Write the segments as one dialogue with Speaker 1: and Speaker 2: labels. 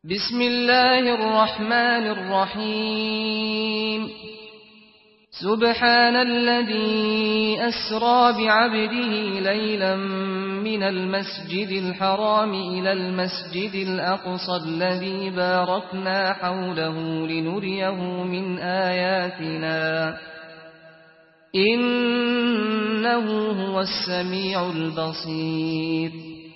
Speaker 1: بسم الله الرحمن الرحيم سبحان الذي أسرى بعبده ليلا من المسجد الحرام إلى المسجد الأقصى الذي باركنا حوله لنريه من آياتنا إنه هو السميع البصير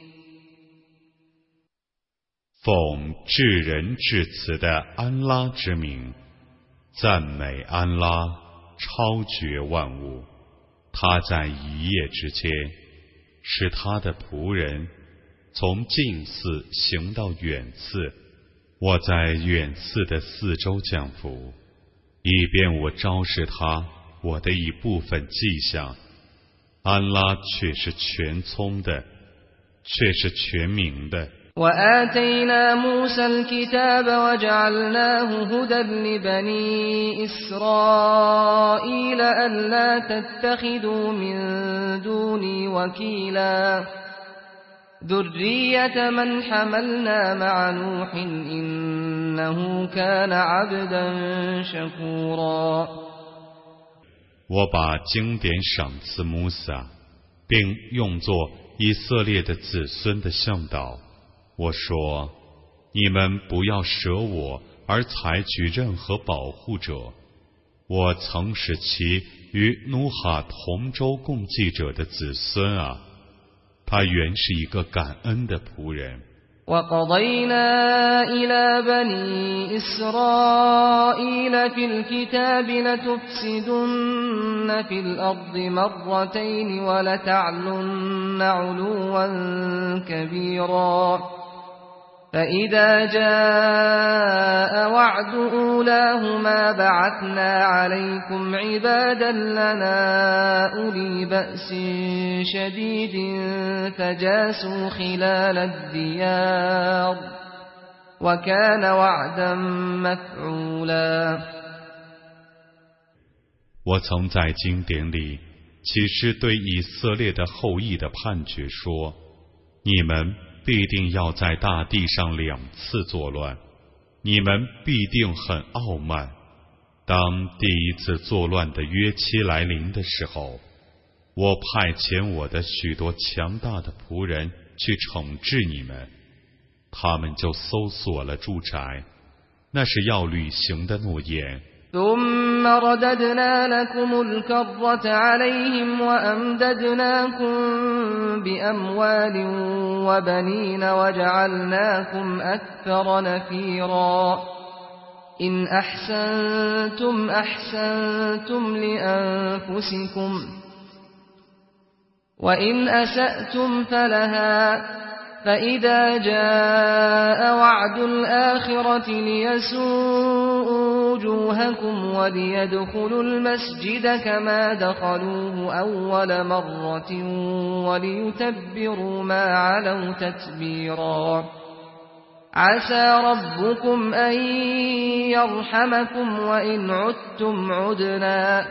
Speaker 2: 奉至仁至慈的安拉之名，赞美安拉，超绝万物。他在一夜之间，使他的仆人从近寺行到远寺。我在远寺的四周降伏，以便我昭示他我的一部分迹象。安拉却是全聪的，却是全明的。
Speaker 1: وآتينا موسى الكتاب وجعلناه هدى لبني إسرائيل ألا تتخذوا من دوني وكيلا ذرية من حملنا مع نوح إنه كان عبدا شكورا
Speaker 2: 我把经典赏赐穆萨，并用作以色列的子孙的向导。我说，你们不要舍我而采取任何保护者。我曾使其与努哈同舟共济者的子孙啊，他原是一个感恩的仆人。
Speaker 1: وَقَضَيْنَا إِلَى بَنِي إِسْرَائِيلَ فِي الْكِتَابِ لَتُفْسِدُنَّ فِي الْأَرْضِ مَرَّتَيْنِ وَلَتَعْلُنَّ عُلُوًّا كَبِيرًا فإذا جاء وعد أولاهما بعثنا عليكم عبادا لنا أولي بأس شديد فجاسوا خلال الديار وكان وعدا مفعولا
Speaker 2: 我曾在经典里启示对以色列的后裔的判决说，你们必定要在大地上2次作乱，你们必定很傲慢。当第一次作乱的约期来临的时候，我派遣我的许多强大的仆人去惩治你们，他们就搜索了住宅，那是要履行的诺言。
Speaker 1: ثم رددنا لكم الكرة عليهم وأمددناكم بأموال وبنين وجعلناكم أكثر نفيرا إن أحسنتم أحسنتم لأنفسكم وإن أسأتم فلها فإذا جاء وعد الآخرة ليسوءوا وجوهكم وليدخلوا المسجد كما دخلوه أول مرة وليتبروا ما علوا تتبيرا عسى ربكم أن يرحمكم وإن عدتم عدنا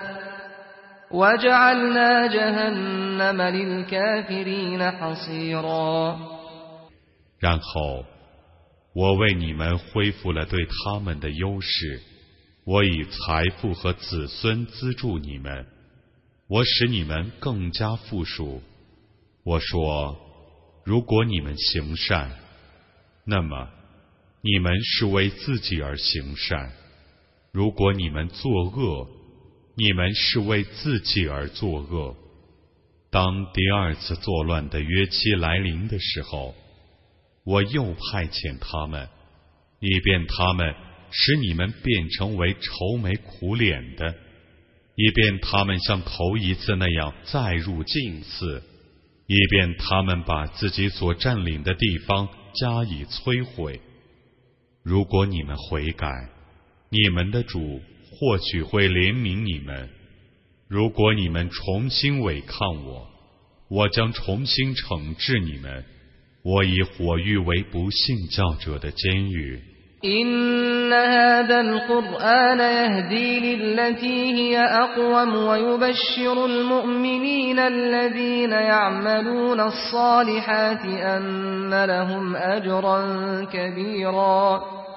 Speaker 1: وجعلنا جهنم للكافرين حصيرا
Speaker 2: 然后我为你们恢复了对他们的优势，我以财富和子孙资助你们，我使你们更加富庶。我说，如果你们行善，那么你们是为自己而行善；如果你们作恶，你们是为自己而作恶。当第2次作乱的约期来临的时候，我又派遣他们，以便他们使你们变成为愁眉苦脸的，以便他们像头一次那样再入近寺，以便他们把自己所占领的地方加以摧毁。如果你们悔改，你们的主或许会怜悯你们；如果你们重新违抗我，我将重新惩治你们。我以火狱为不信教者的监狱。
Speaker 1: إن هذا القرآن يهدي للتي هي أقوم ويبشر المؤمنين الذين يعملون الصالحات أن لهم أجرا كبيرا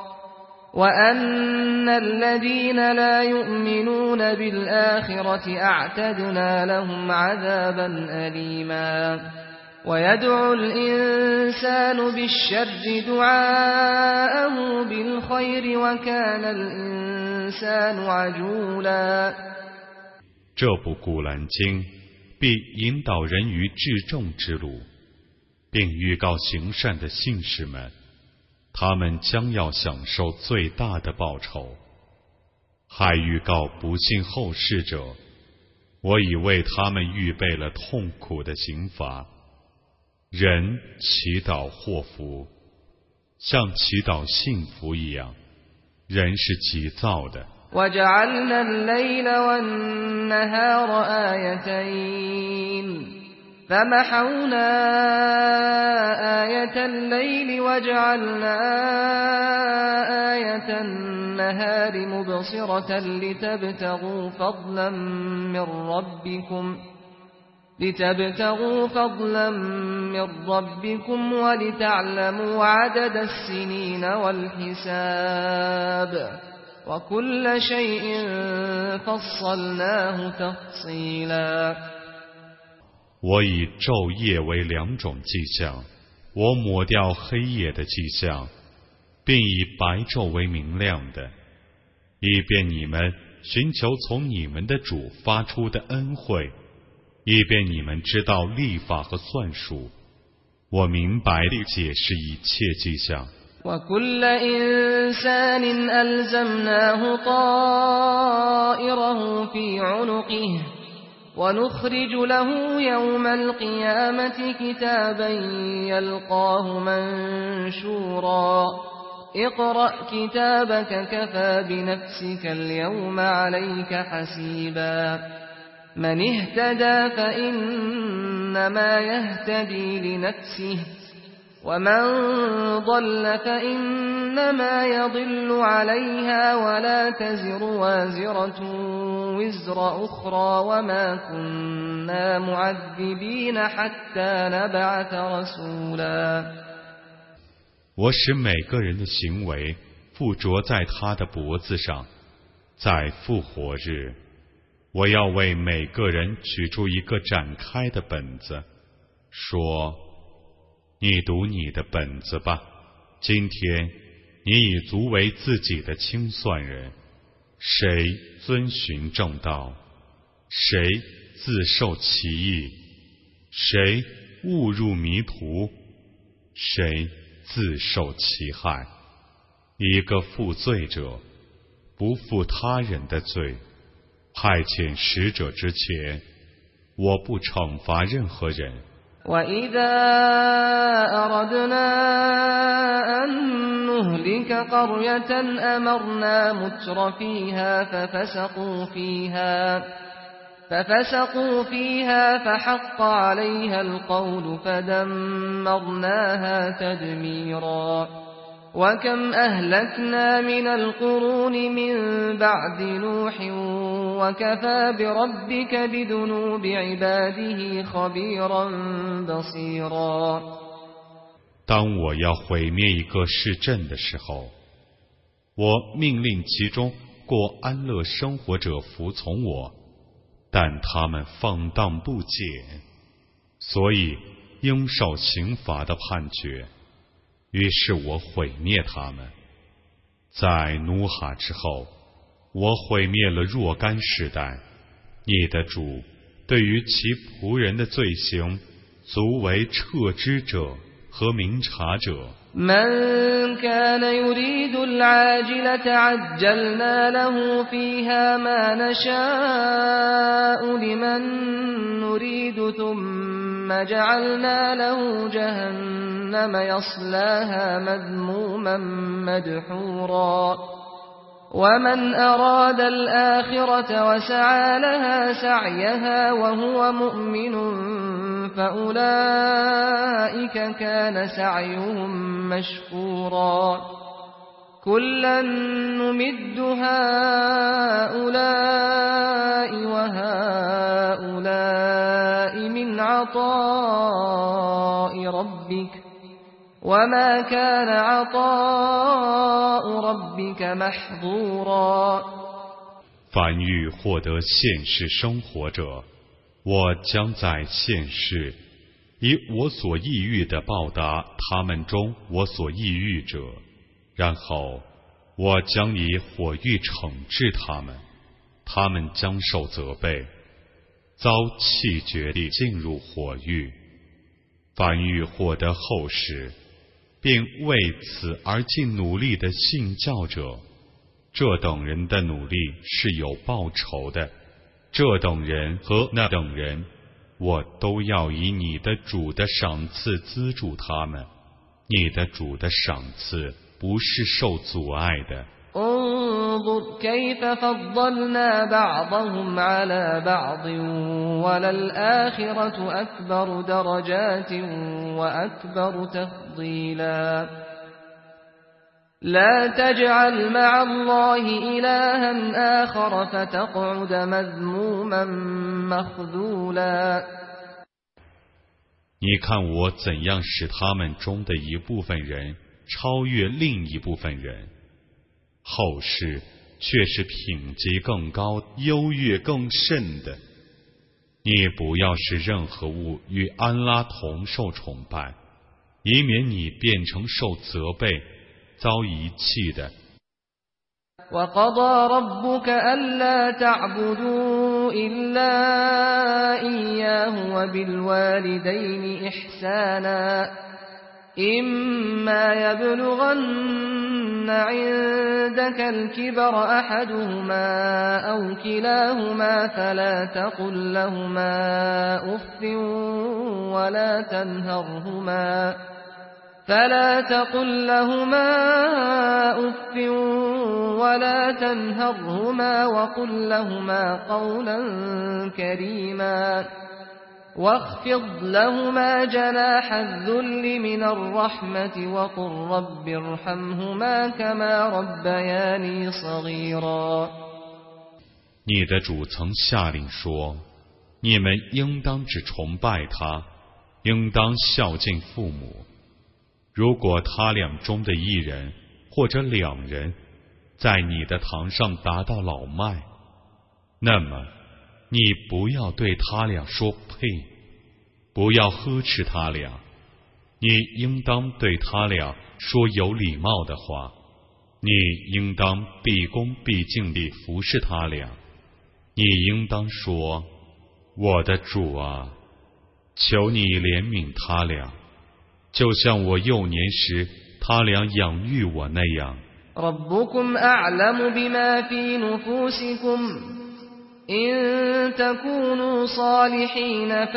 Speaker 1: وأن الذين لا يؤمنون بالآخرة أعتدنا لهم عذابا أليما ويدعو الإنسان بالشر دعاءه بالخير وكان الإنسان عجولا。
Speaker 2: 这部古兰经必引导人于至正之路，并预告行善的信士们，他们将要享受最大的报酬，还预告不信后世者，我已为他们预备了痛苦的刑罚。人祈祷祸福，像祈祷幸福一样，人是急躁的。
Speaker 1: وجعلنا الليل والنهار آيتين فمحونا آية الليل وجعلنا آية النهار مبصرة لتبتغوا فضلا من ربكم ولتعلموا عدد السنين والحساب وكل شيء فصلناه تفصيلا。
Speaker 2: 我以昼夜为两种迹象，我抹掉黑夜的迹象，并以白昼为明亮的，以便你们寻求从你们的主发出的恩惠，以便你们知道历法和算术。我明白地解释一切迹象。
Speaker 1: وكل إنسان ألزمناه طائره في عنقه ونخرج له يوم القيامة كتابا يلقاه منشورا اقرأ كتابك كفى بنفسك اليوم عليك حسيبا من اهتدى فإنما يهتدي لنفسه ومن ضل فإنما يضل عليها ولا تزر وازرة وزر أخرى وما كنا معذبين حتى نبعث رسولا。
Speaker 2: 我使每个人的行为附着在他的脖子上，在复活日，我要为每个人取出一个展开的本子，说：你读你的本子吧，今天你已足为自己的清算人。谁遵循正道，谁自受其益，谁误入迷途，谁自受其害。一个负罪者不负他人的罪，派遣使者之前，我不惩罚任何人。
Speaker 1: وَإِذَا أَرَدْنَا أَن نُّهْلِكَ قَرْيَةً أَمَرْنَا مُتْرَ فِيهَا فَفَسَقُوا فِيهَا فَحَقَّ عَلَيْهَا الْقَوْلُ فَدَمَّرْنَاهَا تَدْمِيرًا وَكَمْ أَهْلَكْنَا مِنَ الْقُرُونِ مِن بَعْدِ نُوحٍ وَكَفَى بِرَبِّكَ بِذُنُوبِ عِبَادِهِ خَبِيرًا بَصِيرًا。
Speaker 2: 当我要毁灭一个市镇的时候，我命令其中过安乐生活者服从我，但他们放荡不检，所以应受刑罚的判决。于是我毁灭他们。在努哈之后，我毁灭了若干世代。你的主对于其仆人的罪行，足为彻知者和明察者。
Speaker 1: من كان يريد العاجلة عجلنا له فيها ما نشاء لمن نريد ثم جعلنا له جهنم يصلاها مذموما مدحورا ومن أراد الآخرة وسعى لها سعيها وهو مؤمن فأولئك كان سعيهم مشكورا كلا نمد هؤلاء وهؤلاء من عطاء ربك وما كان عطاء ربك محظورا
Speaker 2: 凡欲获得现世生活者，我将在现世以我所抑郁的报答他们中我所抑郁者，然后我将以火狱惩治他们，他们将受责备，遭弃绝地进入火狱。凡欲获得后世并为此而尽努力的信教者，这等人的努力是有报酬的。这等人和那等人，我都要以你的主的赏赐资助他们。你的主的赏赐不是受阻碍的。
Speaker 1: انظر كيف فضلنا بعضهم على بعض وللآخرة أكبر درجات وأكبر تفضيلا لا تجعل مع الله إلها آخر فتقعد مذموما مخذولا
Speaker 2: 你看我怎样使他们中的一部分人超越另一部分人，后世却是品级更高、优越更甚的。你不要使任何物与安拉同受崇拜，以免你变成受责备、遭遗弃的。
Speaker 1: وقضى ربك ألا تعبدوا إلا إياه وبالوالدين إحسانا إما يبلغن عندك الكبر أحدهما أو كلاهما فلا تقل لهما أف ولا تنهرهما وقل لهما قولا كريما واخفض لهما جناح الذل من الرحمة وقل رب ارحمهما كما ربياني صغيرا
Speaker 2: 你的主曾下令说，你们应当只崇拜他，应当孝敬父母。如果他俩中的一人或者两人在你的堂上达到老迈，那么你不要对他俩说呸，不要呵斥他俩，你应当对他俩说有礼貌的话，你应当毕恭毕敬地服侍他俩，你应当说，我的主啊，求你怜悯他俩，就像我幼年时他俩养育我那样。
Speaker 1: ربكم أعلم بما في نفوسكم إن تكونوا صالحين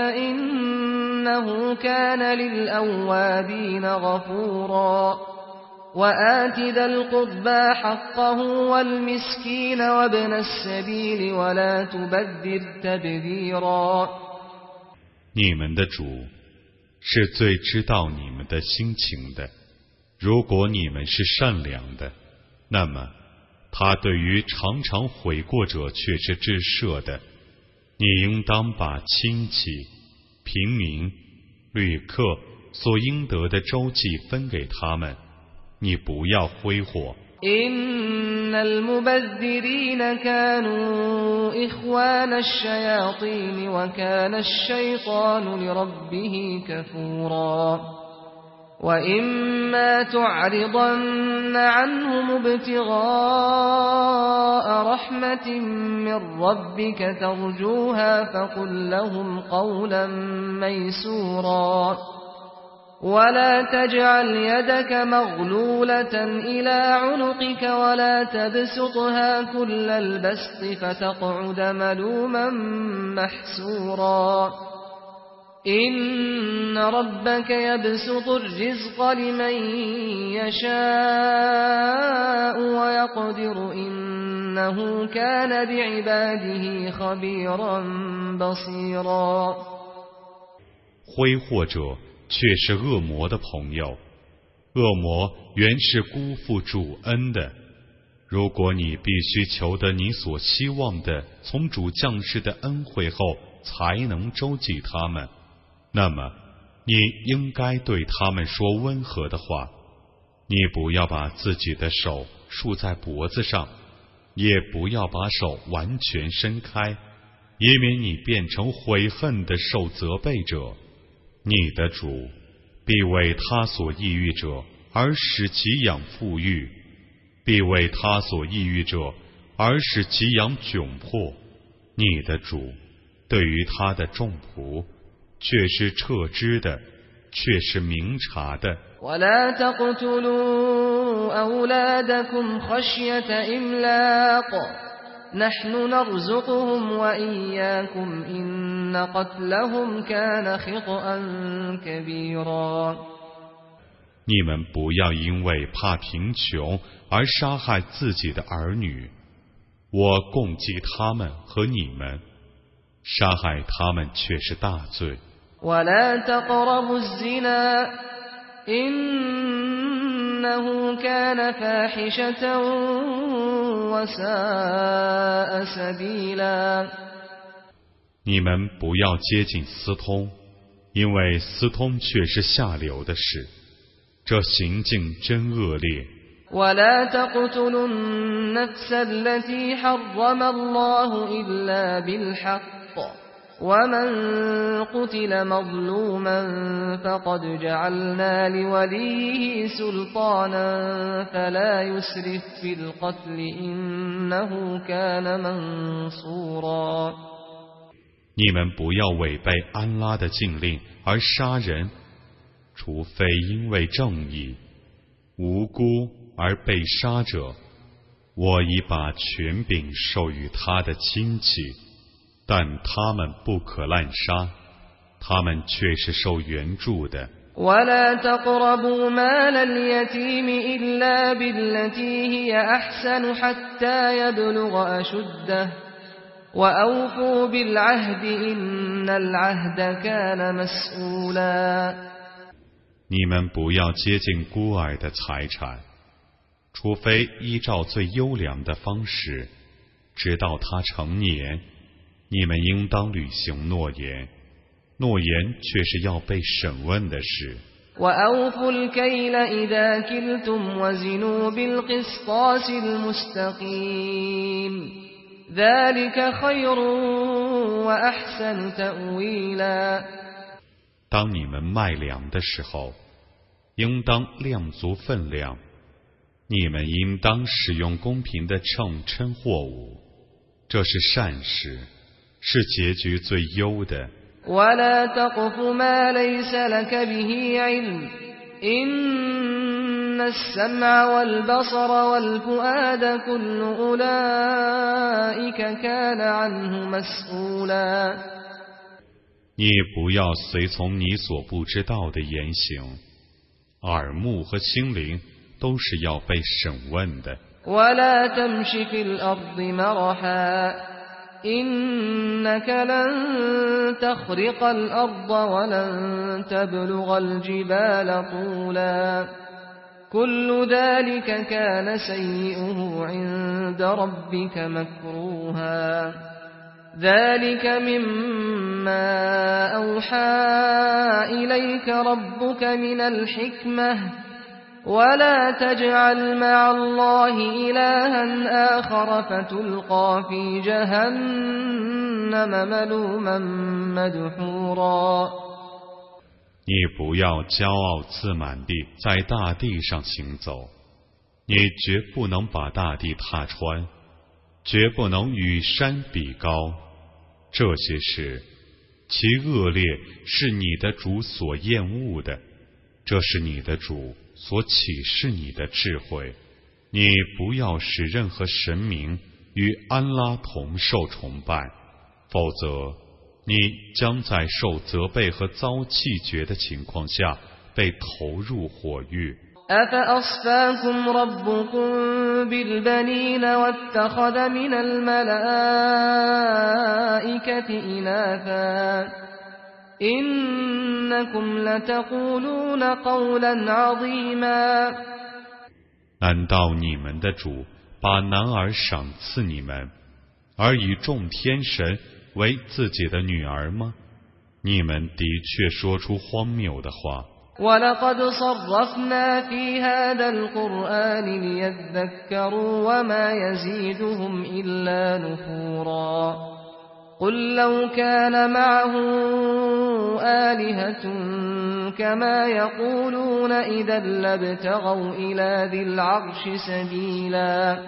Speaker 1: فإنه كان للأوابين غفورا وآت ذا القربى حقه والمسكين وابن السبيل ولا تبذر تبذيرا
Speaker 2: 你们的主是最知道你们的心情的，如果你们是善良的，那么他对于常常悔过者却是至赦的。你应当把亲戚、平民、旅客所应得的周济分给他们，你不要挥霍。
Speaker 1: إن المبذرين كانوا إخوان الشياطين وكان الشيطان لربه كفورا وإما تعرضن عنهم ابتغاء رحمة من ربك ترجوها فقل لهم قولا ميسورا ولا تجعل يدك مغلولة إلى عنقك ولا تبسطها كل البسط فتقعد ملوما محسورا إن ربك يبسط الرزق لمن يشاء ويقدر إنه كان بعباده خبيرا بصيرا
Speaker 2: 挥霍者却是恶魔的朋友， 恶魔原是辜负主恩的。如果你必须求得你所希望的从主降世的恩惠后才能周济他们，那么你应该对他们说温和的话。你不要把自己的手束在脖子上，也不要把手完全伸开，以免你变成悔恨的受责备者。你的主必为他所抑郁者而使其养富裕，必为他所抑郁者而使其养窘迫。你的主对于他的众仆却是彻知的，却是明察的。
Speaker 1: ولا تقتلوا أولادكم خشية إملاق نحن نرزقهم وإياكم إن قتلهم كان خطأ كبيرا。
Speaker 2: 你们不要因为怕贫穷而杀害自己的儿女，我供给他们和你们，杀害他们却是大罪。
Speaker 1: ولا تقربوا الزنا إنه كان فاحشة وساء سبيلا。
Speaker 2: 你们不要接近私通，因为私通却是下流的事，这行径真恶劣。
Speaker 1: ولا تقتلوا النفس التي حرم الله إلا بالحق ومن قتل مظلوما فقد جعلنا لوليه سلطانا فلا يسرف في القتل إنه كان منصورا。
Speaker 2: 你们不要违背安拉的禁令而杀人，除非因为正义，无辜而被杀者，我已把权柄授予他的亲戚，但他们不可滥杀，他们却是受援助的。
Speaker 1: ولا تقربوا مال اليتيم إلا بالتي هي أحسن حتى يبلغ أشده وأوفوا بالعهد إن العهد كان مسؤولا。
Speaker 2: 你们不要接近孤儿的财产，除非依照最优良的方式，直到他成年。你们应当履行诺言，诺言却是要被审问的事。
Speaker 1: وأوفوا الكيل إذا كلتم وزنوا بالقسطاس المستقيم ذلك خير وأحسن تأويلا。
Speaker 2: 当你们卖粮的时候，应当量足分量，你们应当使用公平的秤称货物，这是善事，是结局最优的。
Speaker 1: ولا تقف ما ليس لك به علم إن السمع والبصر والفؤاد كل أولئك كان عنه مسؤولا。
Speaker 2: 你不要随从你所不知道的言行，耳目和心灵都是要被审问的。
Speaker 1: ولا تمش في الأرض مرحا إنك لن تخرق الأرض ولن تبلغ الجبال طولا كل ذلك كان سيئه عند ربك مكروها ذلك مما أوحى إليك ربك من الحكمة ولا تجعل مع الله إلها آخر فتلقى في جهنم ملوما مدحورا。
Speaker 2: 你不要骄傲自满地在大地上行走，你绝不能把大地踏穿，绝不能与山比高。这些事，其恶劣是你的主所厌恶的，这是你的主所启示你的智慧。你不要使任何神明与安拉同受崇拜，否则你将在受责备和遭弃绝的情况下被投入火狱。
Speaker 1: أفأصفاكم ربكم بالبنين واتخذ من الملائكة إناثا إنكم لتقولون قولا عظيما
Speaker 2: 难道你们的主把男儿赏赐你们，而以众天神为自己的女儿吗？你们的确说出荒谬的话。
Speaker 1: ولقد صرفنا في هذا القرآن ليذكروا وما يزيدهم إلا نفورا قل لو كان معه آلهة كما يقولون إذا لابتغوا إلى ذي العرش سبيلا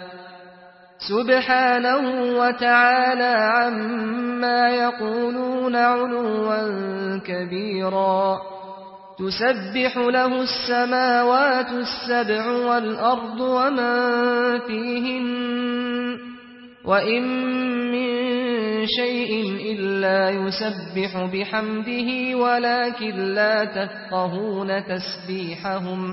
Speaker 1: سبحانه وتعالى عما يقولون علوا كبيرا تسبح له السماوات السبع والأرض ومن فيهن وإن من شيء إلا يسبح بحمده ولكن لا تفقهون تسبيحهم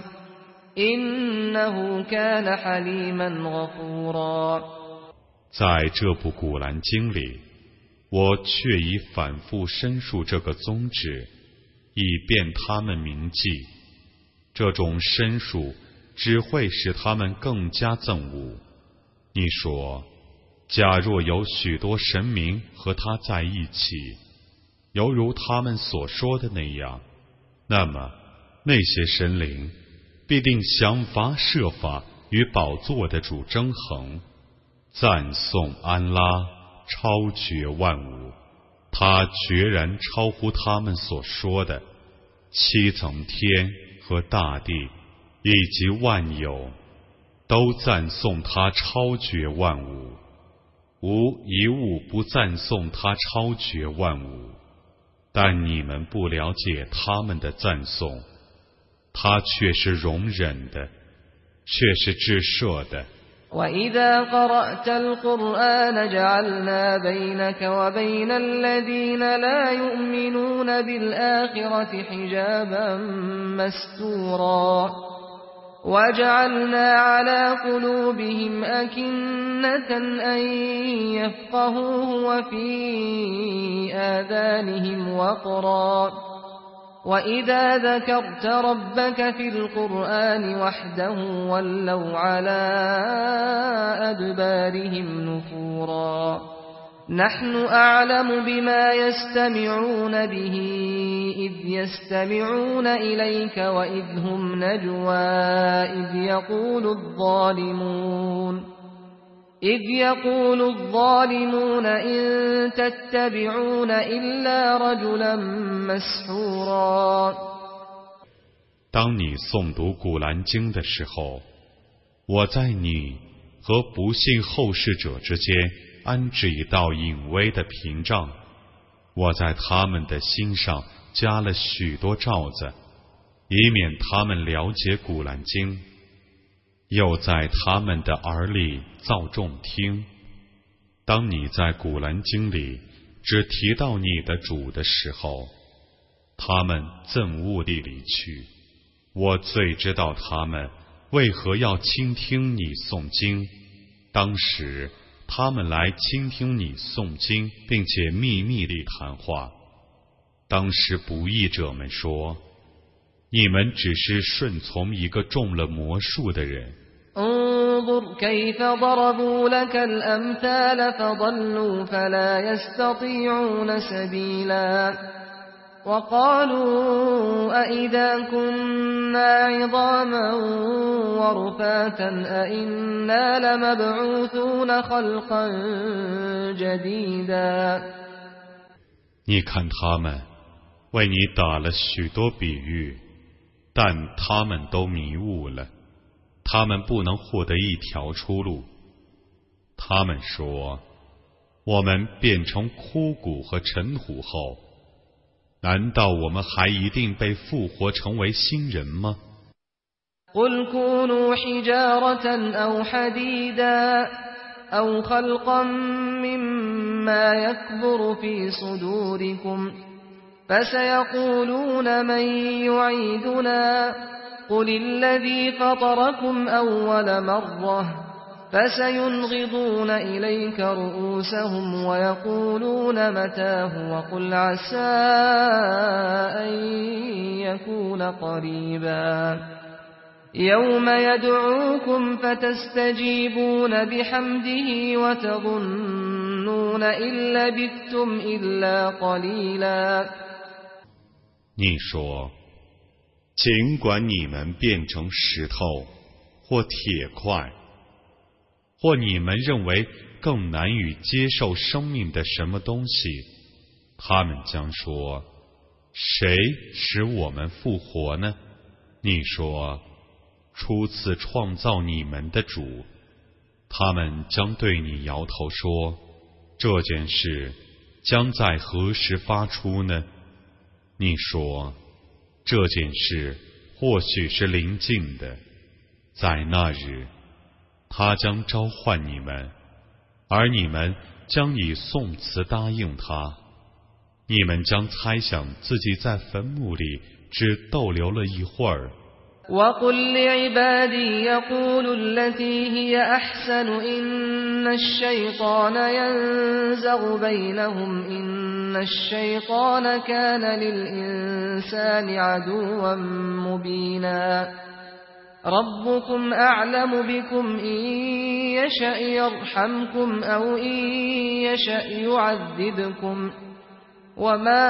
Speaker 1: إنه كان حليما غفورا
Speaker 2: 在这部古兰经里，我却已反复申述这个宗旨，以便他们铭记。这种申述只会使他们更加憎恶。你说，假若有许多神明和他在一起，犹如他们所说的那样，那么那些神灵必定想法设法与宝座的主争衡。赞颂安拉超绝万物，他决然超乎他们所说的七层天和大地以及万有，都赞颂他超绝万物，无一物不赞颂他超绝万物。但你们不了解他们的赞颂，他却是容忍的，却是至赦的。
Speaker 1: وَإِذَا قَرَأْتَ الْقُرْآنَ جَعَلْنَا بَيْنَكَ وَبَيْنَ الَّذِينَ لَا يُؤْمِنُونَ بِالْآخِرَةِ حِجَابًا مَسْتُورًا وَجَعَلْنَا عَلَى قُلُوبِهِمْ أَكِنَّةً أَن يَفْقَهُوهُ وَفِي آذَانِهِمْ وَقْرًا وَإِذَا ذَكَرْتَ رَبَّكَ فِي الْقُرْآنِ وَحْدَهُ وَلَّوْا عَلَى أَدْبَارِهِمْ نُفُورًا نَحْنُ أَعْلَمُ بِمَا يَسْتَمِعُونَ بِهِ إِذْ يَسْتَمِعُونَ إِلَيْكَ وَإِذْ هُمْ نَجْوَى إذ يقول الظالمون إن تتبعون إلا رجلا مسحورا
Speaker 2: 当你诵读古兰经的时候，我在你和不信后世者之间安置一道隐微的屏障，我在他们的心上加了许多罩子，以免他们了解古兰经，又在他们的耳里造众听。当你在古兰经里只提到你的主的时候，他们憎恶地离去。我最知道他们为何要倾听你诵经。当时他们来倾听你诵经，并且秘密地谈话。当时不义者们说，你们只是顺从一个中了魔术的人。
Speaker 1: انظر كيف ضربوا لك الأمثال فضلوا فلا يستطيعون سبيلا وقالوا أئذا كنا عظاما ورفاتا أئنا لمبعوثون خلقا جديدا
Speaker 2: 你看他们为你打了许多比喻，但他们都迷雾了，他们不能获得一条出路。他们说，我们变成枯骨和尘土后，难道我们还一定被复活成为新人吗？
Speaker 1: قل كونوا حجارة أو حديدا أو خلقا مما يكبر في صدوركم فسيقولون من يعيدنا قل الذي فطركم أول مرة فسينغضون إليك رؤوسهم ويقولون متاه وقل عسى أن يكون قريبا يوم يدعوكم فتستجيبون بحمده وتظنون إن لبثتم إلا قليلا
Speaker 2: 你说，尽管你们变成石头或铁块，或你们认为更难以接受生命的什么东西，他们将说：谁使我们复活呢？你说，初次创造你们的主。他们将对你摇头说：这件事将在何时发出呢？你说，这件事或许是临近的，在那日他将召唤你们，而你们将以颂词答应他。你们将猜想自己在坟墓里只逗留了一会儿。
Speaker 1: وقل لعبادي يقولوا التي هي أحسن إن الشيطان ينزغ بينهم إن الشيطان كان للإنسان عدوا مبينا ربكم أعلم بكم إن يشأ يرحمكم أو إن يشأ يعذبكم وما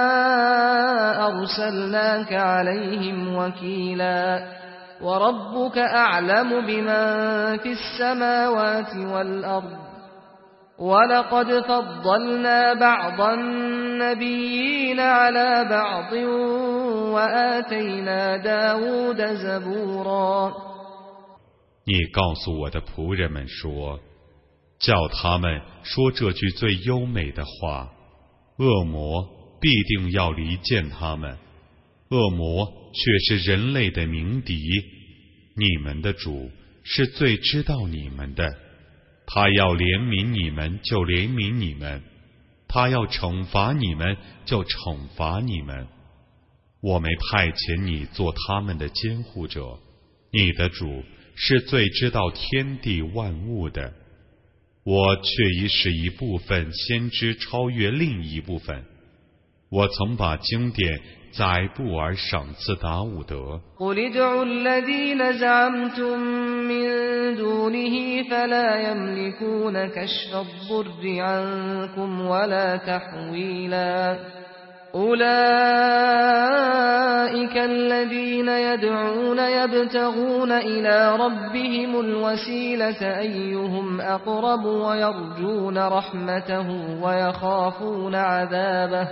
Speaker 1: أرسلناك عليهم وكيلا وربك أعلم بمن في السماوات والأرض ولقد فضلنا بعض النبيين على بعض وآتينا داود زبورا
Speaker 2: 你告诉我的仆人们说，叫他们说这句最优美的话，恶魔必定要离间他们，恶魔却是人类的鸣笛。你们的主是最知道你们的，他要怜悯你们就怜悯你们，他要惩罚你们就惩罚你们。我没派遣你做他们的监护者，你的主是最知道天地万物的。我却已使一部分先知超越另一部分。我曾把经典载布而赏赐达伍德。
Speaker 1: قل ادعوا الذين زعمتم من دونه فلا يملكون كشف الضر عنكم ولا تحويلا أولئك الذين يدعون يبتغون إلى ربهم الوسيلة أيهم أقرب ويرجون رحمته ويخافون عذابه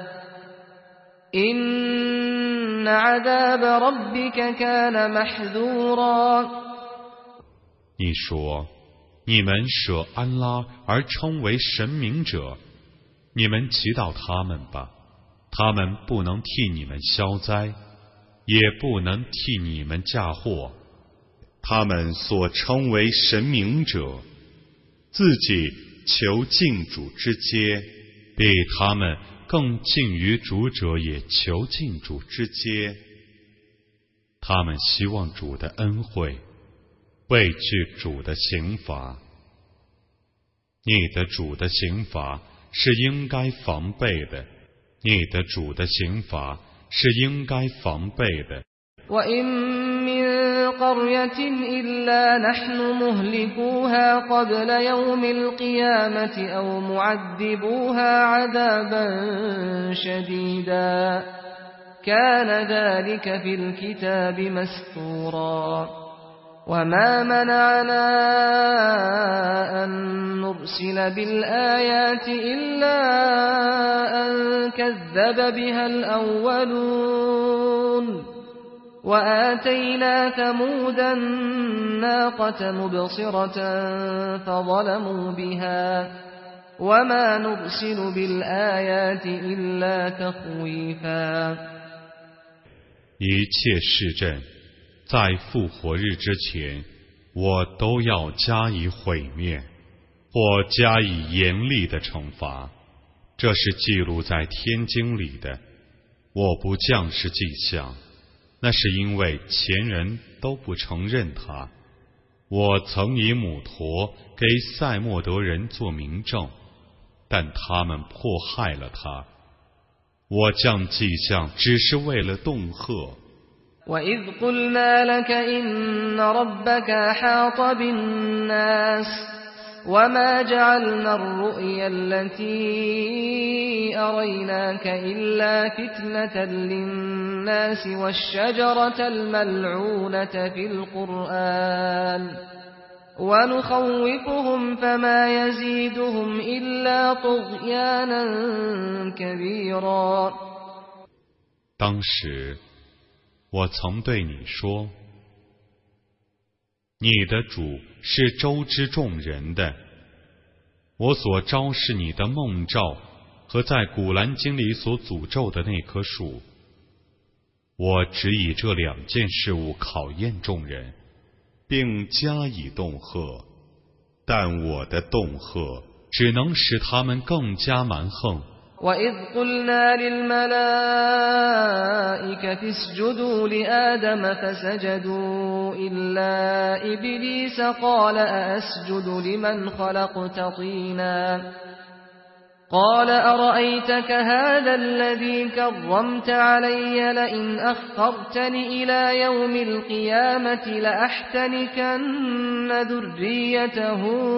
Speaker 1: إن عذاب ربك كان محذورا
Speaker 2: 你说，你们舍安拉而称为神明者，你们祈祷他们吧，他们不能替你们消灾，也不能替你们嫁祸。他们所称为神明者，自己求敬主之阶，比他们更近于主者也求敬主之阶。他们希望主的恩惠，畏惧主的刑罚。你的主的刑罚是应该防备的，你的主的刑罚是应该防备的。
Speaker 1: وَإِن مِّن قَرْيَةٍ إِلَّا نَحْنُ مُهْلِكُوهَا قَبْلَ يَوْمِ الْقِيَامَةِ أَوْ مُعَذِّبُوهَا عَذَابًا شَدِيدًا كَانَ ذَلِكَ فِي الْكِتَابِ مَسْطُورًا وَمَا مَنَعَنَا أَن نُّرْسِلَ بِالْآيَاتِ إِلَّا أَن كَذَّبَ بِهَا الْأَوَّلُونَ وآتينا ثمود الناقة مبصرة فظلموا بها وما نرسل بالآيات إلا تخويفا
Speaker 2: 一切市镇在复活日之前，我都要加以毁灭，或加以严厉的惩罚。这是记录在天经里的。我不降示迹象，那是因为前人都不承认它。 我曾以母驼给塞莫德人做明证，但他们迫害了他。我降迹象只是为了恫吓。
Speaker 1: وَإِذْ قُلْنَا لَكَ إِنَّ رَبَّكَ أَحَاطَ بِالنَّاسِ وَمَا جَعَلْنَا الرُّؤْيَا الَّتِي أَرَيْنَاكَ إِلَّا فِتْنَةً لِلنَّاسِ وَالشَّجَرَةَ الْمَلْعُونَةَ فِي الْقُرْآنِ وَنُخَوِّفُهُمْ فَمَا يَزِيدُهُمْ إِلَّا طُغْيَانًا كَبِيرًا。
Speaker 2: 当时我曾对你说，你的主是周知众人的。我所昭示你的梦兆和在古兰经里所诅咒的那棵树，我只以这2件事物考验众人，并加以恫吓，但我的恫吓只能使他们更加蛮横。
Speaker 1: وَإِذْ قُلْنَا لِلْمَلَائِكَةِ اسْجُدُوا لِآدَمَ فَسَجَدُوا إِلَّا إِبْلِيسَ قَالَ أَأَسْجُدُ لِمَنْ خَلَقْتَ طِينًا قَالَ أَرَأَيْتَكَ هَذَا الَّذِي كَرَّمْتَ عَلَيَّ لَئِنْ أَخَّرْتَنِ إِلَى يَوْمِ الْقِيَامَةِ لَأَحْتَنِكَنَّ ذُرِّيَّتَهُ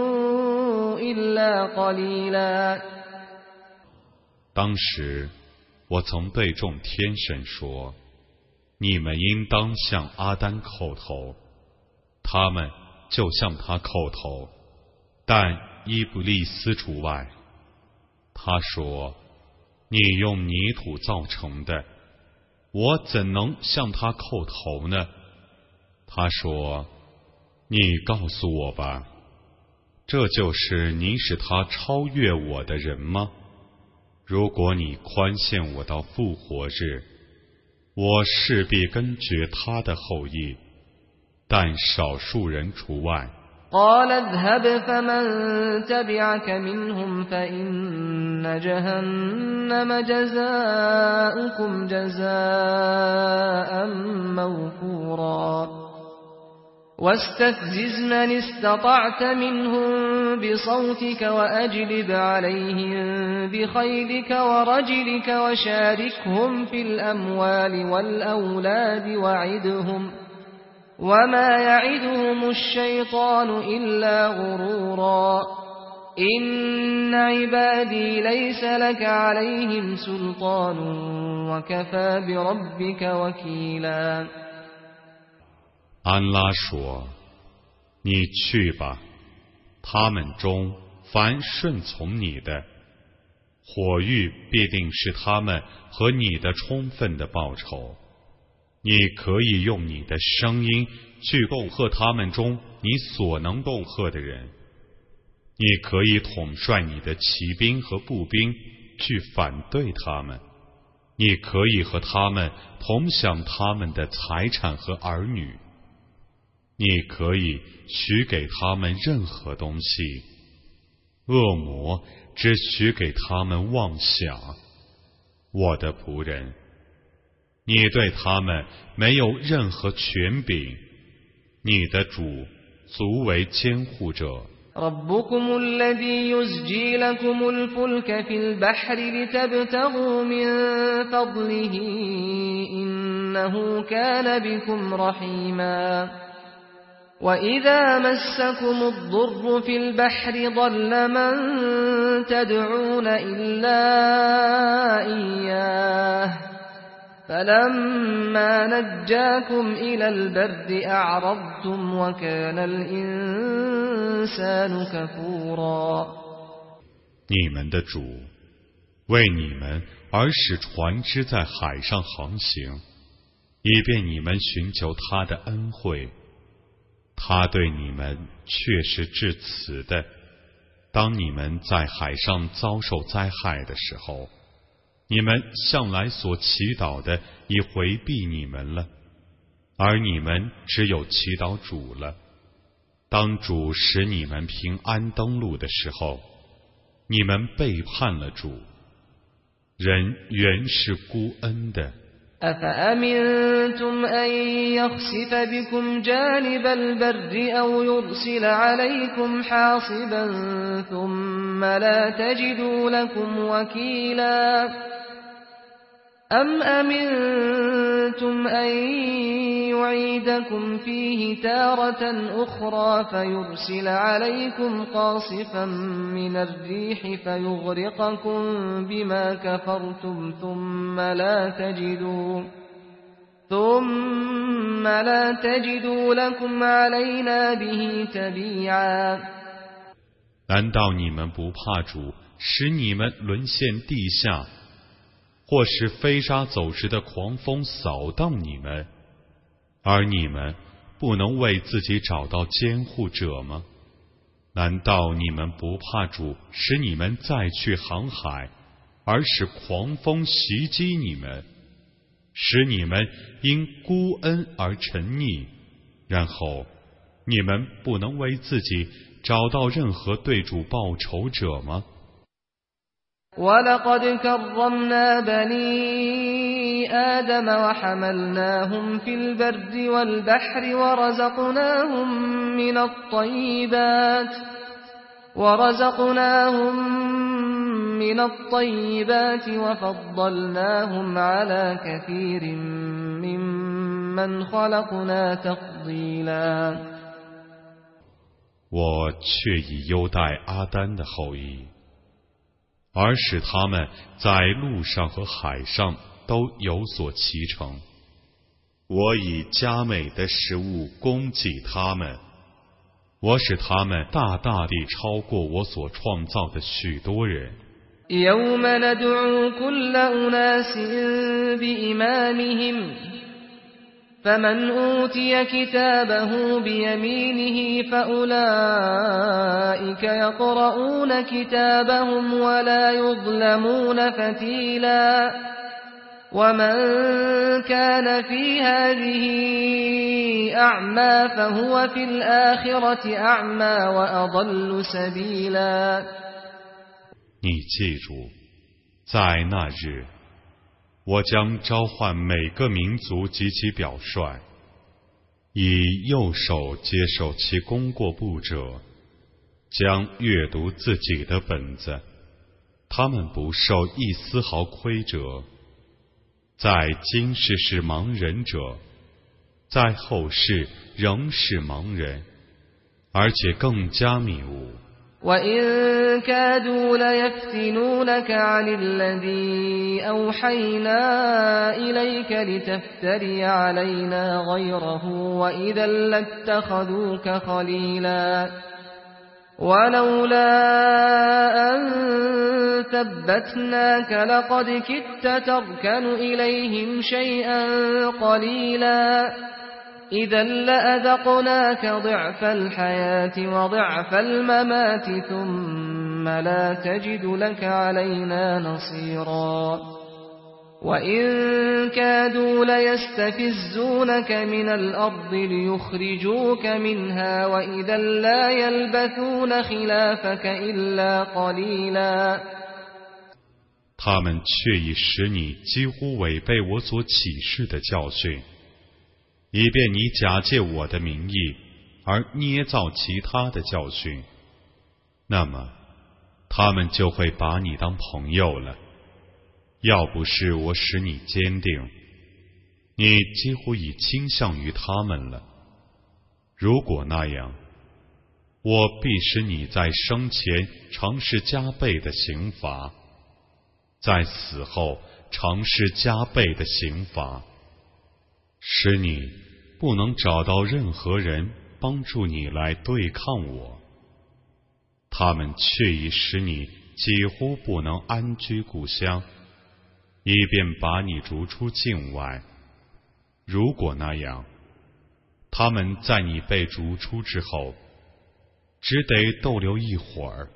Speaker 1: إِلَّا قَلِيلًا。
Speaker 2: 当时我曾对众天神说，你们应当向阿丹叩头，他们就向他叩头，但伊布利斯除外。他说，你用泥土造成的，我怎能向他叩头呢？他说，你告诉我吧，这就是你使他超越我的人吗？如果你宽限我到复活日，我势必根绝他的后裔，但少数人除外。
Speaker 1: قال اذهب فمن تبعك منهم فإن جهنم جزاؤكم جزاء موفورا واستفزز من استطعت منهم بصوتك وأجلب عليهم بخيلك ورجلك وشاركهم في الأموال والأولاد وعدهم وما يعدهم الشيطان إلا غرورا إن عبادي ليس لك عليهم سلطان وكفى بربك وكيلا。
Speaker 2: 安拉说，你去吧，他们中凡顺从你的，火狱必定是他们和你的充分的报酬。你可以用你的声音去恫吓他们中你所能恫吓的人，你可以统帅你的骑兵和步兵去反对他们，你可以和他们同享他们的财产和儿女，你可以许给他们任何东西，恶魔只许给他们妄想。我的仆人，你对他们没有任何权柄，你的主足为监护者。
Speaker 1: ربكم الذي يزجي لكم الفلك في البحر لتبتغوا من فضله إنه كان بكم رحيما وإذا مسكم الضر في البحر ضل من تدعون إلا إياه فلما نجاكم إلى البر أعرضتم وكان الإنسان كفورا。
Speaker 2: 你们的主为你们而使船只在海上航行，以便你们寻求他的恩惠。他对你们却是至慈的。当你们在海上遭受灾害的时候，你们向来所祈祷的已回避你们了，而你们只有祈祷主了。当主使你们平安登陆的时候，你们背叛了主。人原是孤恩的。
Speaker 1: أفأمنتم أن يخسف بكم جانب البر أو يرسل عليكم حاصبا ثم لا تجدوا لكم وكيلا أم أمنتم أن يعيدكم فيه تارة أخرى فيرسل عليكم قاصفا من الريح فيغرقكم بما كفرتم ثم لا تجدوا لكم علينا به تبيعا
Speaker 2: 难道你们不怕主使你们沦陷地下，或是飞沙走石的狂风扫荡你们，而你们不能为自己找到监护者吗？难道你们不怕主使你们再去航海，而使狂风袭击你们，使你们因孤恩而沉溺，然后你们不能为自己找到任何对主报仇者吗
Speaker 1: ？وَلَقَدْ كَرَّمْنَا بَنِي آدَمَ وَحَمَلْنَاهُمْ فِي الْبَرِّ وَالْبَحْرِ ورزقناهم من الطيبات وفضلناهم على كثير ممن خلقنا تفضيلا
Speaker 2: 我却已优待阿丹的后裔，而使他们在路上和海上都有所骑乘。我以佳美的食物供给他们，我使他们大大地超过我所创造的许多人。
Speaker 1: يوم ندعو كل أناس بإمامهم فمن أوتي كتابه بيمينه فأولئك يقرؤون كتابهم ولا يظلمون فتيلا ومن كان في هذه أعمى فهو في الآخرة أعمى وأضل سبيلا
Speaker 2: 你记住，在那日，我将召唤每个民族及其表率，以右手接受其功过簿者，将阅读自己的本子，他们不受一丝毫亏折。在今世是盲人者，在后世仍是盲人，而且更加迷雾。
Speaker 1: وَإِن كَادُوا لَيَفْتِنُونَكَ عَنِ الَّذِي أَوْحَيْنَا إِلَيْكَ لِتَفْتَرِيَ عَلَيْنَا غَيْرَهُ وَإِذًا لَاتَّخَذُوكَ خَلِيلًا وَلَوْلَا أَن ثَبَّتْنَاكَ لَقَدْ كِدتَّ تَرْكَنُ إِلَيْهِمْ شَيْئًا قَلِيلًا إِذًا لَأَذَقْنَاكَ ضِعْفَ الْحَيَاةِ وَضِعْفَ الممات ثُمَّ لا تجد لك علينا نصيرا وإن كادوا ليستفزونك من الأرض ليخرجوك منها وإذا لا يلبثون خلافك إلا قليلا
Speaker 2: 他们却已使你几乎违背我所启示的教训，以便你假借我的名义而捏造其他的教训，那么他们就会把你当朋友了。要不是我使你坚定，你几乎已倾向于他们了。如果那样，我必使你在生前尝试加倍的刑罚，在死后尝试加倍的刑罚，使你不能找到任何人帮助你来对抗我。他们却已使你几乎不能安居故乡，以便把你逐出境外。如果那样，他们在你被逐出之后，只得逗留一会儿。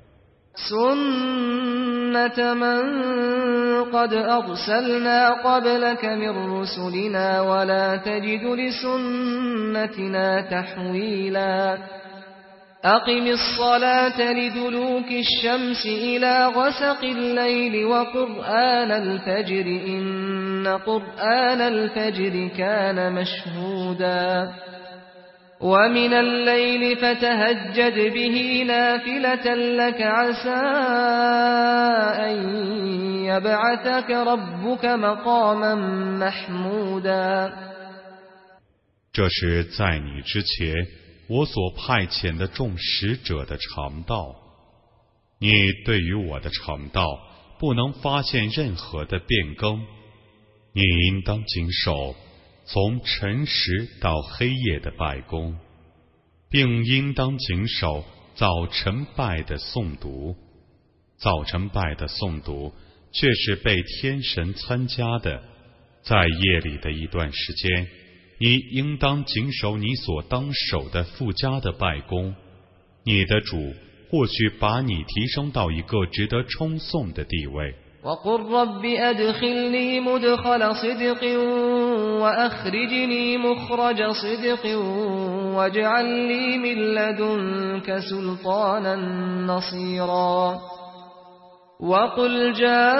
Speaker 1: سُنَّةَ مَن قَدْ أَرْسَلْنَا قَبْلَكَ مِن رُّسُلِنَا وَلَا تَجِدُ لِسُنَّتِنَا تَحْوِيلًا أقم الصلاة لدلوك الشمس إلى غسق الليل وقرآن الفجر إن قرآن الفجر كان مشهودا ومن الليل فتهجد به نافلة لك عسى أن يبعثك ربك مقاما محمودا。
Speaker 2: 这是在你之前我所派遣的众使者的常道，你对于我的常道不能发现任何的变更，你应当谨守从晨时到黑夜的拜功，并应当谨守早晨拜的诵读。早晨拜的诵读却是被天神参加的，在夜里的一段时间，你应当谨守你所当守的附加的拜功，你的主或许把你提升到一个值得称颂的地位。
Speaker 1: وقل رب أدخلني مدخل صدق وأخرجني مخرج صدق واجعل لي من لدنك سلطانا نصيرا وقل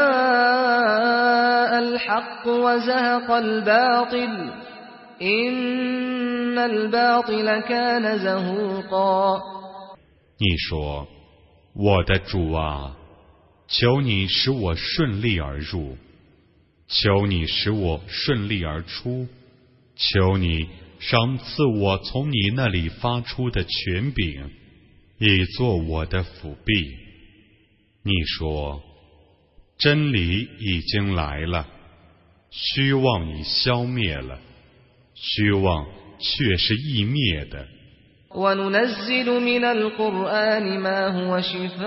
Speaker 1: جاء الحق وزهق الباطل إن الباطل كان زهوقا。
Speaker 2: 你说，我的主啊，求你使我顺利而入，求你使我顺利而出，求你赏赐我从你那里发出的权柄，以作我的辅弼。你说，真理已经来了，虚妄已消灭了，虚妄却是易灭的。
Speaker 1: وَنُنَزِّلُ مِنَ الْقُرْآنِ مَا هُوَ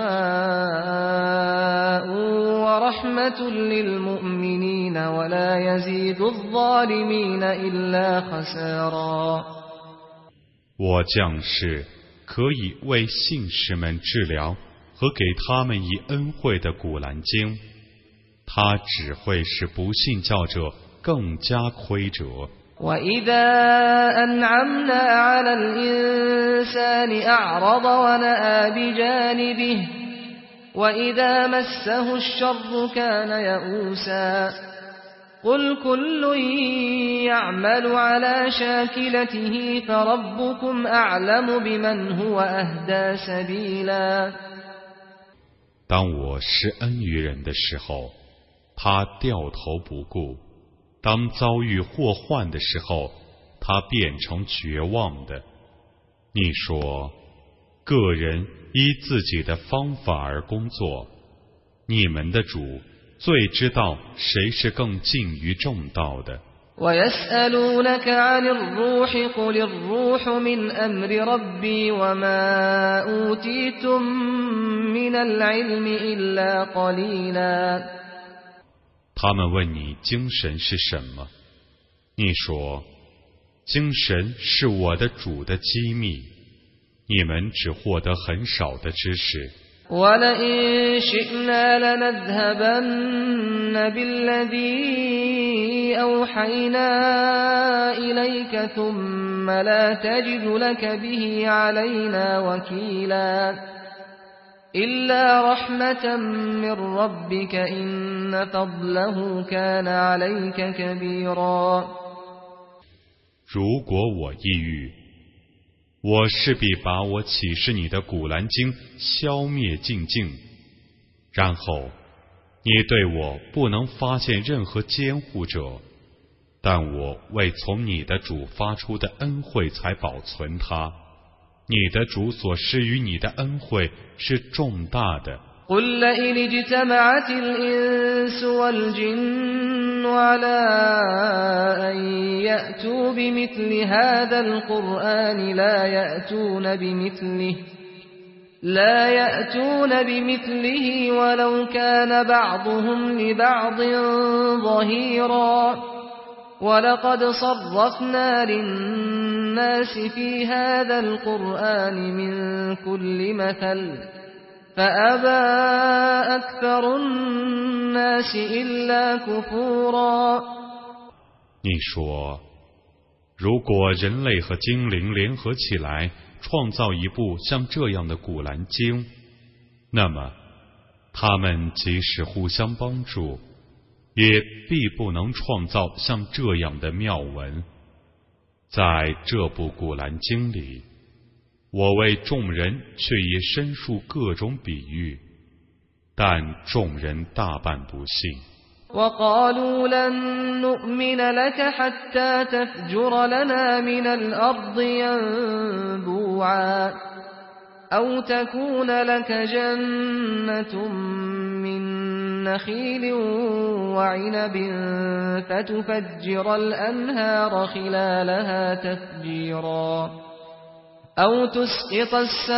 Speaker 1: شِفَاءٌ وَرَحْمَةٌ لِّلْمُؤْمِنِينَ وَلَا يَزِيدُ الظَّالِمِينَ إِلَّا خَسَارًا。
Speaker 2: 我降世可以为信士们治疗和给他们以恩惠的古兰经，它只会使不信教者更加亏折。
Speaker 1: وَإِذَا أَنْعَمْنَا عَلَى الْإِنسَانِ أَعْرَضَ وَنَأَىٰ بِجَانِبِهِ وَإِذَا مَسَّهُ الشَّرُّ كَانَ يَئُوسًا قُلْ كُلٌّ يَعْمَلُ عَلَى شَاكِلَتِهِ فَرَبُّكُمْ أَعْلَمُ بِمَنْ هُوَ أَهْدَىٰ سَبِيلًا。
Speaker 2: 当我施恩于人的时候，他掉头不顾；当遭遇祸患的时候，他变成绝望的。你说，个人依自己的方法而工作，你们的主最知道谁是更近于正道的。
Speaker 1: وَيَسْأَلُونَكَ عَنِ الرُّوحِ قُلِ الرُّوحُ مِنْ أَمْرِ رَبِّي وَمَا أُوتِيتُم مِّنَ الْعِلْمِ إِلَّا قَلِيلًا。
Speaker 2: 他们问你精神是什么，你说，精神是我的主的机密，你们只获得很少的知识。
Speaker 1: وَلَئِن شِئْنَا لَنَذْهَبَنَّ بِالَّذِي أَوْحَيْنَا إِلَيْكَ ثُمَّ لَا تَجِدُ لَكَ بِهِ عَلَيْنَا وَكِيلًا إِلَّا رَحْمَةً مِّن رَّبِّكَ إِنَّ فَضْلَهُ كَانَ عَلَيْكَ كَبِيرًا。
Speaker 2: 如果我抑郁，我势必把我启示你的古兰经消灭尽尽，然后你对我不能发现任何监护者，但我为从你的主发出的恩惠才保存它。你的主所施于你的恩惠是重大的。
Speaker 1: قُل لَّئِنِ اجْتَمَعَتِ الْإِنسُ وَالْجِنُّ عَلَىٰ أَن يَأْتُوا بِمِثْلِ هَٰذَا الْقُرْآنِ لَا يَأْتُونَ بِمِثْلِهِ وَلَوْ كَانَ بَعْضُهُمْ لِبَعْضٍ ظَهِيرًا وَلَقَدْ صَرَّفْنَا لِلنَّاسِ فِي هَٰذَا الْقُرْآنِ مِن كُلِّ مَثَلٍ فَأَبَىٰ أَكْثَرُ النَّاسِ إِلَّا كُفُورًا。
Speaker 2: 你说，如果人类和精灵联合起来创造一部像这样的古兰经，那么他们即使互相帮助，也必不能创造像这样的妙文。在这部古兰经里，我为众人却已申述各种比喻，但众人大半不信。
Speaker 1: وقالوا لن نؤمن لك حتى تفجر لنا من الأرض ينبوعا أو تكون لك جنة من نخيل وعنب فتفجر الأنهار خلالها تفجيرا أو تسقط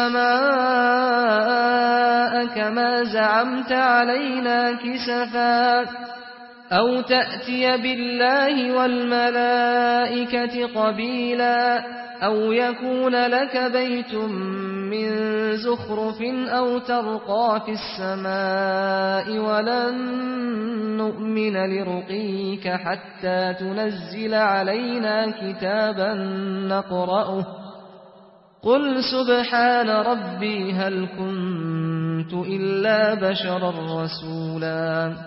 Speaker 1: السماء كما زعمت علينا كسفا أو تأتي بالله والملائكة قبيلا أو يكون لك بيت من زخرف أو ترقى في السماء ولن نؤمن لرقيك حتى تنزل علينا كتابا نقرأه قل سبحان ربي هل كنت إلا بشرا رسولا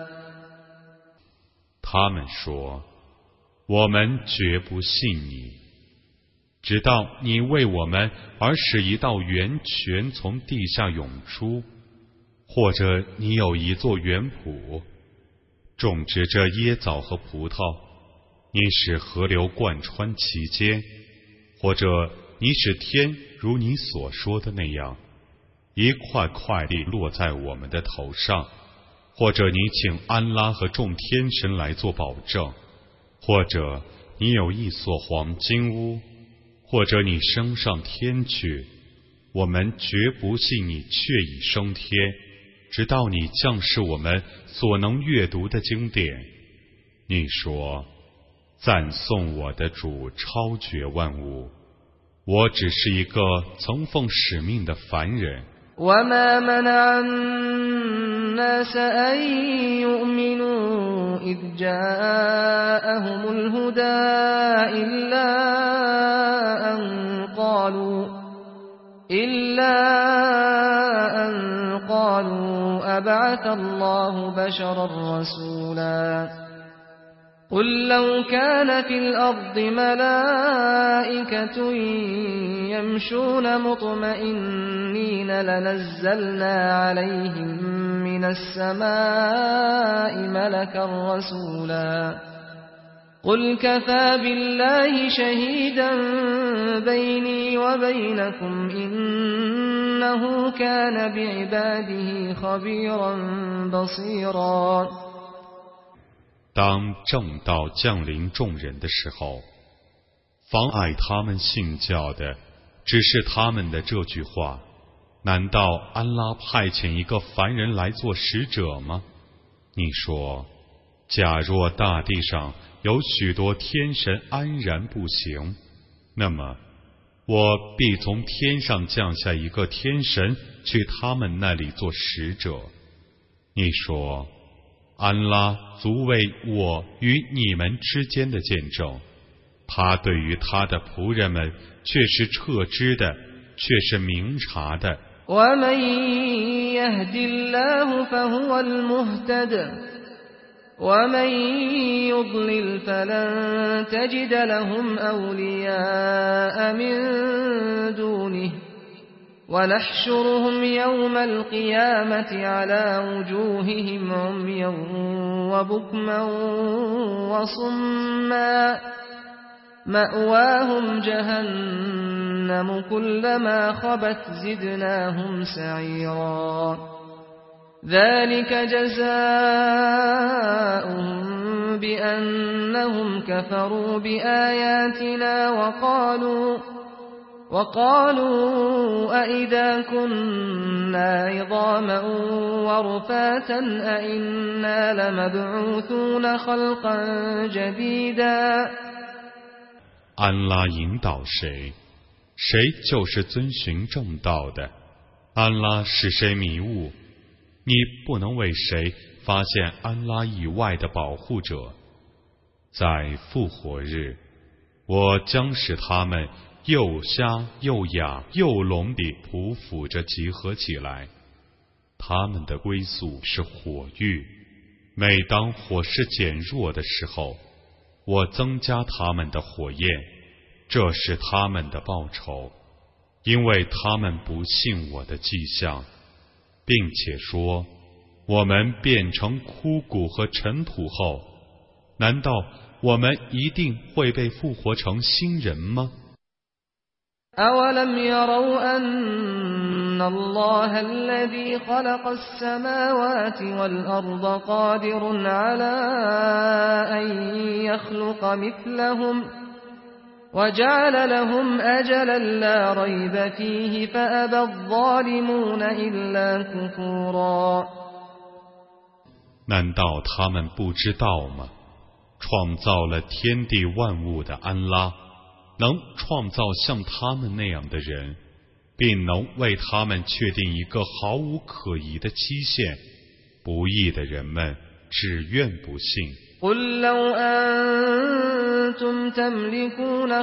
Speaker 2: 他们说，我们绝不信你，直到你为我们而使一道源泉从地下涌出，或者你有一座园圃，种植着椰枣和葡萄，你使河流贯穿其间，或者你使天如你所说的那样，一块块地落在我们的头上，或者你请安拉和众天神来做保证，或者你有一所黄金屋，或者你升上天去，我们绝不信你确已升天，直到你降示我们所能阅读的经典。你说，赞颂我的主超绝万物，我只是一个曾奉使命的凡人。
Speaker 1: وما منع الناس أن يؤمنوا إذ جاءهم الهدى إلا أن قالوا أبعث الله بشرا رسولا قل لو كان في الأرض ملائكة يمشون مطمئنين لنزلنا عليهم من السماء ملكا رسولا قل كفى بالله شهيدا بيني وبينكم إنه كان بعباده خبيرا بصيرا
Speaker 2: 当正道降临众人的时候，妨碍他们信教的只是他们的这句话，难道安拉派遣一个凡人来做使者吗？你说，假若大地上有许多天神安然不行，那么我必从天上降下一个天神去他们那里做使者。你说，安拉足为我与你们之间的见证，他对于他的仆人们却是彻知的，却是明察的。
Speaker 1: ومن يهد الله فهو المهتد ومن يضلل فلن تجد لهم أولياء من دونه ونحشرهم يوم القيامة على وجوههم عميا وبكما وصما مأواهم جهنم كلما خبت زدناهم سعيرا ذلك جزاؤهم بأنهم كفروا بآياتنا وقالوا أئذا كنا عظاما ورفاتا أئنا لمبعوثون خلقا جديدا
Speaker 2: 安拉引导谁，谁就是遵循正道的。安拉使谁迷雾，你不能为谁发现安拉以外的保护者。在复活日，我将使他们又瞎又哑又聋地匍匐着集合起来，他们的归宿是火狱。每当火势减弱的时候，我增加他们的火焰，这是他们的报酬，因为他们不信我的迹象，并且说我们变成枯骨和尘土后，难道我们一定会被复活成新人吗
Speaker 1: أولم يروا أن الله الذي خلق السماوات والأرض قادر على أن يخلق مثلهم وجعل لهم أجلا لا ريب فيه فأبى الظالمون إلا كفورا
Speaker 2: 难道他们不知道吗？创造了天地万物的安拉能创造像他们那样的人，并能为他们确定一个毫无可疑的期限，不义的人们只愿不信。
Speaker 1: قل لو أنتم تملكون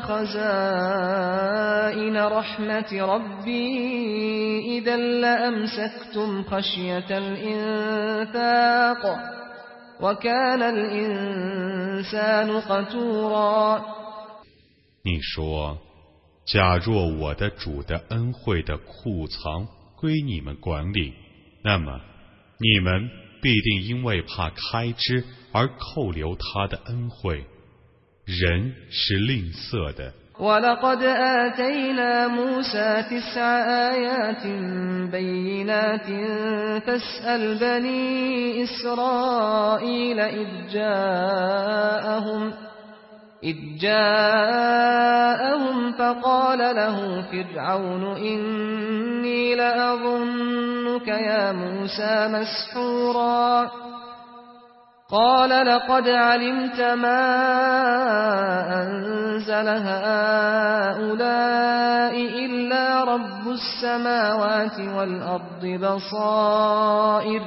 Speaker 1: خزائن رحمة ربي إذا لأمسكتم خشية الإنفاق وكان الإنسان قتورا
Speaker 2: 你说，假若我的主的恩惠的库藏归你们管理，那么你们必定因为怕开支而扣留他的恩惠。人是吝啬的。
Speaker 1: ولقد آتينا موسى 9 آيات بينات فاسأل بني إسرائيل إذ جاءهم فقال له فرعون إني لأظنك يا موسى مسحورا قال لقد علمت ما أنزل هؤلاء إلا رب السماوات والأرض بصائر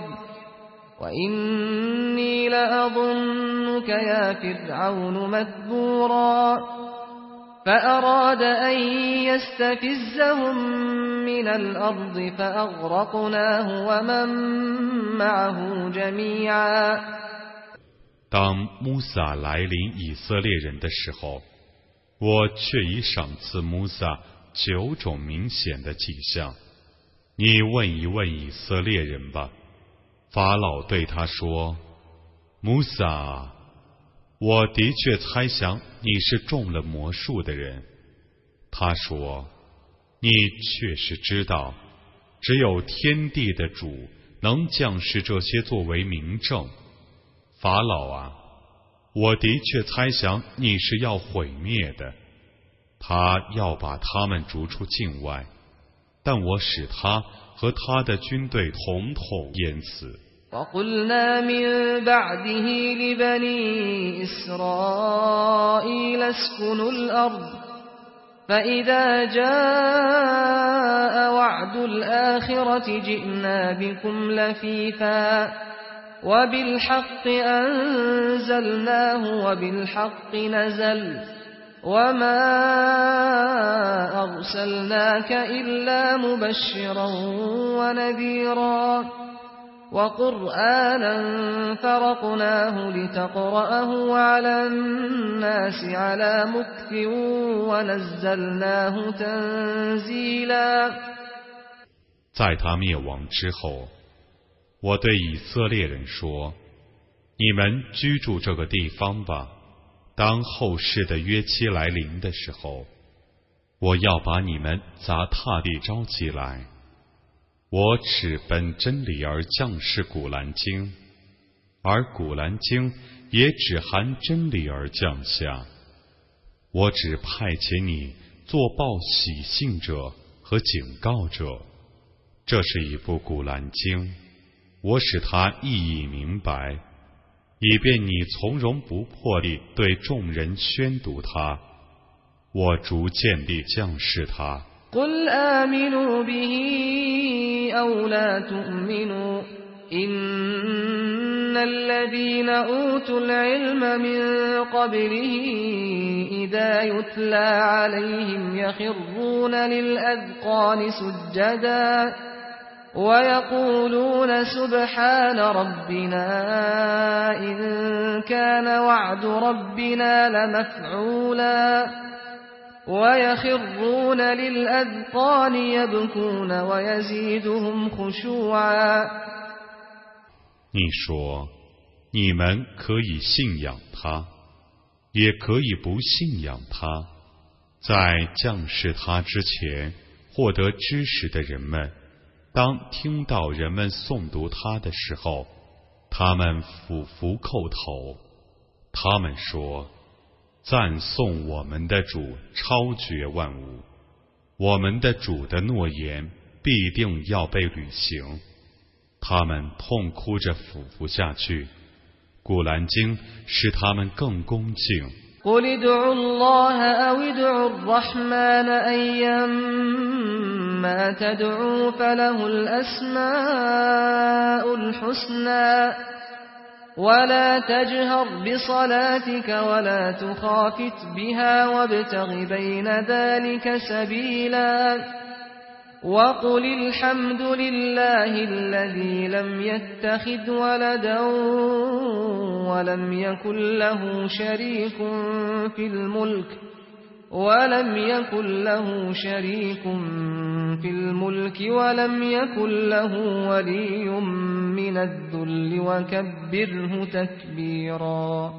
Speaker 1: وإني لأظنك يا فرعون مذبورا فأراد أن يستفزهم من الأرض فأغرقناه ومن معه جميعا
Speaker 2: 当穆萨来临以色列人的时候，我却已赏赐穆萨9种明显的迹象。你问一问以色列人吧。法老对他说：“穆萨，我的确猜想你是中了魔术的人。”他说：“你确实知道，只有天地的主能降示这些作为明证。法老啊，我的确猜想你是要毁灭的，他要把他们逐出境外，但我使他和他的军队统统淹死。
Speaker 1: وقلنا من بعده لبني إسرائيل اسكنوا الأرض فإذا جاء وعد الآخرة جئنا بكم لفيفا وبالحق أنزلناه وبالحق نزل وما أرسلناك إلا مبشرا ونذيرا وقرآنا فرقناه لتقرأه على الناس على مكث ونزلناه تنزيلا
Speaker 2: 在他灭亡之后，我对以色列人说：“你们居住这个地方吧。当后世的约期来临的时候，我要把你们砸踏地招起来。我只本真理而降示古兰经，而古兰经也只含真理而降下。我只派遣你做报喜信者和警告者。这是一部古兰经，我使它意义明白，以便你从容不迫地对众人宣读它。我逐渐地降示它。
Speaker 1: قل آمنوا به أو لا تؤمنوا إن الذين أوتوا العلم من قبله إذا يتلى عليهم يخرون للأذقان سجدا ويقولون سبحان ربنا إن كان وعد ربنا لمفعولا ويخرون للأذقان يبكون ويزيدهم خشوعا。
Speaker 2: 你说，你们可以信仰他，也可以不信仰他。在降世他之前获得知识的人们，当听到人们诵读他的时候，他们俯伏叩头。他们说，赞颂我们的主超绝万物，我们的主的诺言必定要被履行。他们痛哭着俯伏下去，古兰经使他们更恭敬。
Speaker 1: قل ادعوا الله أو ادعوا الرحمن أيما تدعوا فله الأسماء الحسنى ولا تجهر بصلاتك ولا تخافت بها وابتغ بين ذلك سبيلا وقل الحمد لله الذي لم يتخذ ولدا ولم يكن له شريك في الملك ولم يكن له ولي من الذل وكبره تكبيرا。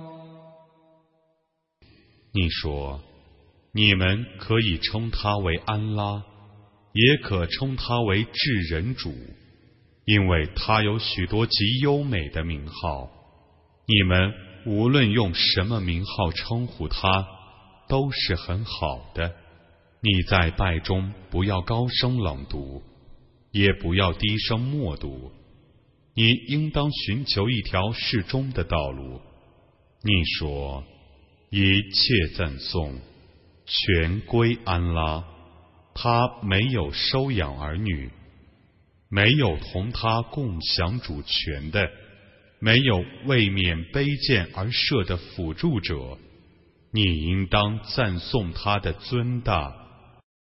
Speaker 2: 你说，你们可以称他为安拉，也可称他为至人主，因为他有许多极优美的名号。你们无论用什么名号称呼他，都是很好的。你在拜中不要高声朗读，也不要低声默读，你应当寻求一条适中的道路。你说，一切赞颂全归安拉，他没有收养儿女，没有同他共享主权的，没有为免卑贱而设的辅助者。你应当赞颂他的尊大